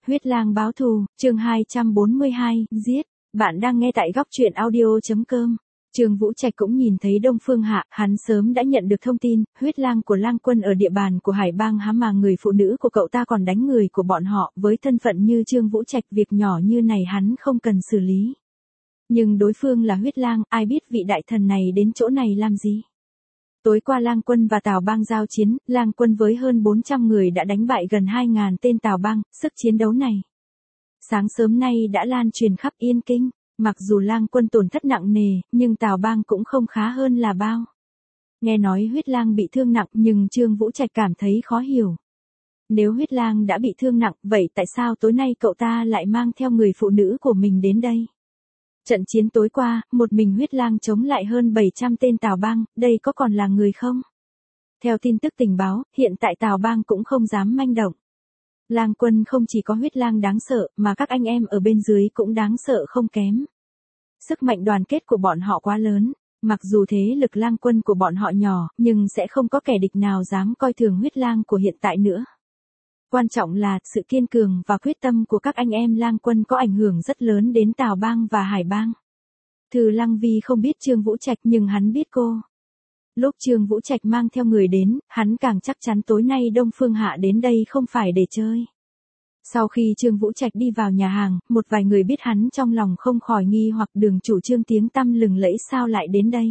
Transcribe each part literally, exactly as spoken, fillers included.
Huyết lang báo thù, chương hai trăm bốn mươi hai, giết. Bạn đang nghe tại góc truyện audio.com. Trương Vũ Trạch cũng nhìn thấy Đông Phương Hạ, hắn sớm đã nhận được thông tin, huyết lang của lang quân ở địa bàn của Hải Bang há mà người phụ nữ của cậu ta còn đánh người của bọn họ, với thân phận như Trương Vũ Trạch việc nhỏ như này hắn không cần xử lý. Nhưng đối phương là huyết lang, ai biết vị đại thần này đến chỗ này làm gì? Tối qua Lang quân và Tào Bang giao chiến, Lang quân với hơn bốn trăm người đã đánh bại gần hai nghìn tên Tào Bang, sức chiến đấu này sáng sớm nay đã lan truyền khắp Yên Kinh, mặc dù Lang quân tổn thất nặng nề, nhưng Tào Bang cũng không khá hơn là bao. Nghe nói huyết lang bị thương nặng nhưng Trương Vũ Trạch cảm thấy khó hiểu. Nếu huyết lang đã bị thương nặng, vậy tại sao tối nay cậu ta lại mang theo người phụ nữ của mình đến đây? Trận chiến tối qua, một mình huyết lang chống lại hơn bảy trăm tên Tào Bang, đây có còn là người không? Theo tin tức tình báo, hiện tại Tào Bang cũng không dám manh động. Lang quân không chỉ có huyết lang đáng sợ, mà các anh em ở bên dưới cũng đáng sợ không kém. Sức mạnh đoàn kết của bọn họ quá lớn, mặc dù thế lực lang quân của bọn họ nhỏ, nhưng sẽ không có kẻ địch nào dám coi thường huyết lang của hiện tại nữa. Quan trọng là, sự kiên cường và quyết tâm của các anh em lang quân có ảnh hưởng rất lớn đến Tào Bang và Hải Bang. Thư Lăng Vi không biết Trương Vũ Trạch nhưng hắn biết cô. Lúc Trương Vũ Trạch mang theo người đến, hắn càng chắc chắn tối nay Đông Phương Hạ đến đây không phải để chơi. Sau khi Trương Vũ Trạch đi vào nhà hàng, một vài người biết hắn trong lòng không khỏi nghi hoặc đường chủ Trương tiếng tăm lừng lẫy sao lại đến đây.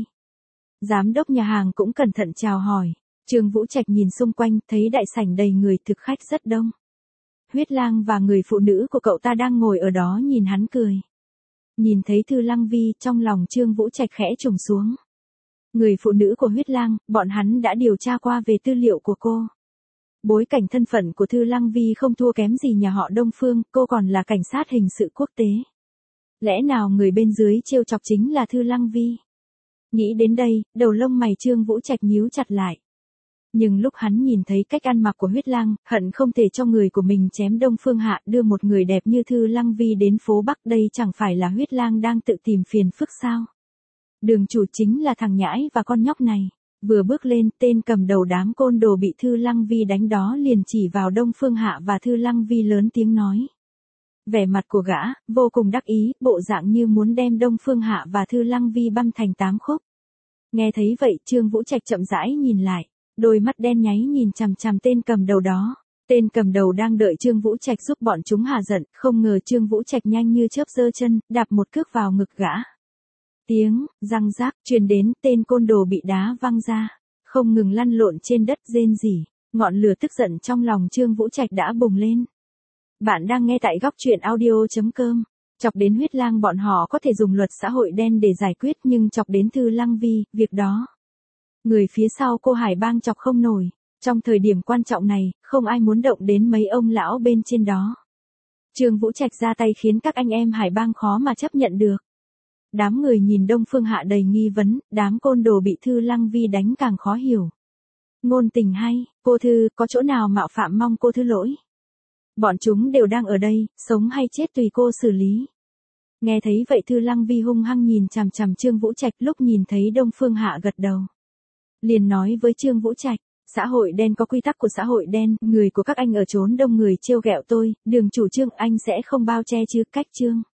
Giám đốc nhà hàng cũng cẩn thận chào hỏi. Trương Vũ Trạch nhìn xung quanh, thấy đại sảnh đầy người thực khách rất đông. Huyết lang và người phụ nữ của cậu ta đang ngồi ở đó nhìn hắn cười. Nhìn thấy Thư Lăng Vi, trong lòng Trương Vũ Trạch khẽ trùng xuống. Người phụ nữ của huyết lang, bọn hắn đã điều tra qua về tư liệu của cô. Bối cảnh thân phận của Thư Lăng Vi không thua kém gì nhà họ Đông Phương, cô còn là cảnh sát hình sự quốc tế. Lẽ nào người bên dưới trêu chọc chính là Thư Lăng Vi? Nghĩ đến đây, đầu lông mày Trương Vũ Trạch nhíu chặt lại. Nhưng lúc hắn nhìn thấy cách ăn mặc của huyết lang, hận không thể cho người của mình chém Đông Phương Hạ đưa một người đẹp như Thư Lăng Vi đến phố Bắc, đây chẳng phải là huyết lang đang tự tìm phiền phức sao? Đường chủ chính là thằng nhãi và con nhóc này. Vừa bước lên, tên cầm đầu đám côn đồ bị Thư Lăng Vi đánh đó liền chỉ vào Đông Phương Hạ và Thư Lăng Vi lớn tiếng nói. Vẻ mặt của gã, vô cùng đắc ý, bộ dạng như muốn đem Đông Phương Hạ và Thư Lăng Vi băm thành tám khúc. Nghe thấy vậy, Trương Vũ Trạch chậm rãi nhìn lại. Đôi mắt đen nháy nhìn chằm chằm tên cầm đầu đó. Tên cầm đầu đang đợi Trương Vũ Trạch giúp bọn chúng hạ giận, không ngờ Trương Vũ Trạch nhanh như chớp giơ chân, đạp một cước vào ngực gã. Tiếng răng rác truyền đến, tên côn đồ bị đá văng ra, không ngừng lăn lộn trên đất rên rỉ. Ngọn lửa tức giận trong lòng Trương Vũ Trạch đã bùng lên. Bạn đang nghe tại góc truyện audio.com. Chọc đến huyết lang bọn họ có thể dùng luật xã hội đen để giải quyết, nhưng chọc đến Thư Lăng Vi, việc đó người phía sau cô Hải Bang chọc không nổi. Trong thời điểm quan trọng này, không ai muốn động đến mấy ông lão bên trên đó. Trương Vũ Trạch ra tay khiến các anh em Hải Bang khó mà chấp nhận được. Đám người nhìn Đông Phương Hạ đầy nghi vấn, đám côn đồ bị Thư Lăng Vi đánh càng khó hiểu. Ngôn tình hay, cô Thư, có chỗ nào mạo phạm mong cô thứ lỗi. Bọn chúng đều đang ở đây, sống hay chết tùy cô xử lý. Nghe thấy vậy Thư Lăng Vi hung hăng nhìn chằm chằm Trương Vũ Trạch, lúc nhìn thấy Đông Phương Hạ gật đầu. Liền nói với Trương Vũ Trạch, xã hội đen có quy tắc của xã hội đen, người của các anh ở chốn đông người trêu ghẹo tôi, đường chủ Trương anh sẽ không bao che chứ, cách Trương.